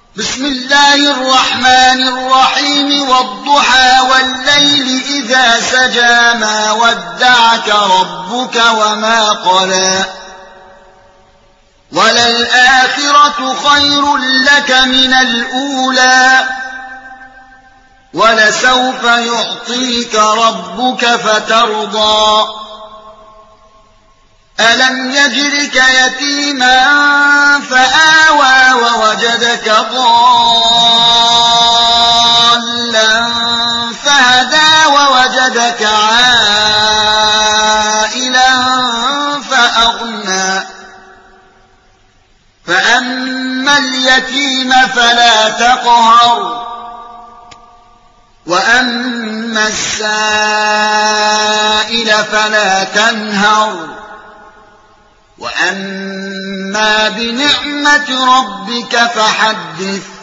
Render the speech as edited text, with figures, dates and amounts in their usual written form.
بسم الله الرحمن الرحيم والضحى والليل إذا سجى ما ودعك ربك وما قلى وللآخرة خير لك من الأولى ولسوف يعطيك ربك فترضى ألم يجدك يتيما فآوى ووجدك ضالا فهدى ووجدك عائلا فأغنى فأما اليتيم فلا تقهر وأما السائل فلا تنهر وأما بنعمة ربك فحدث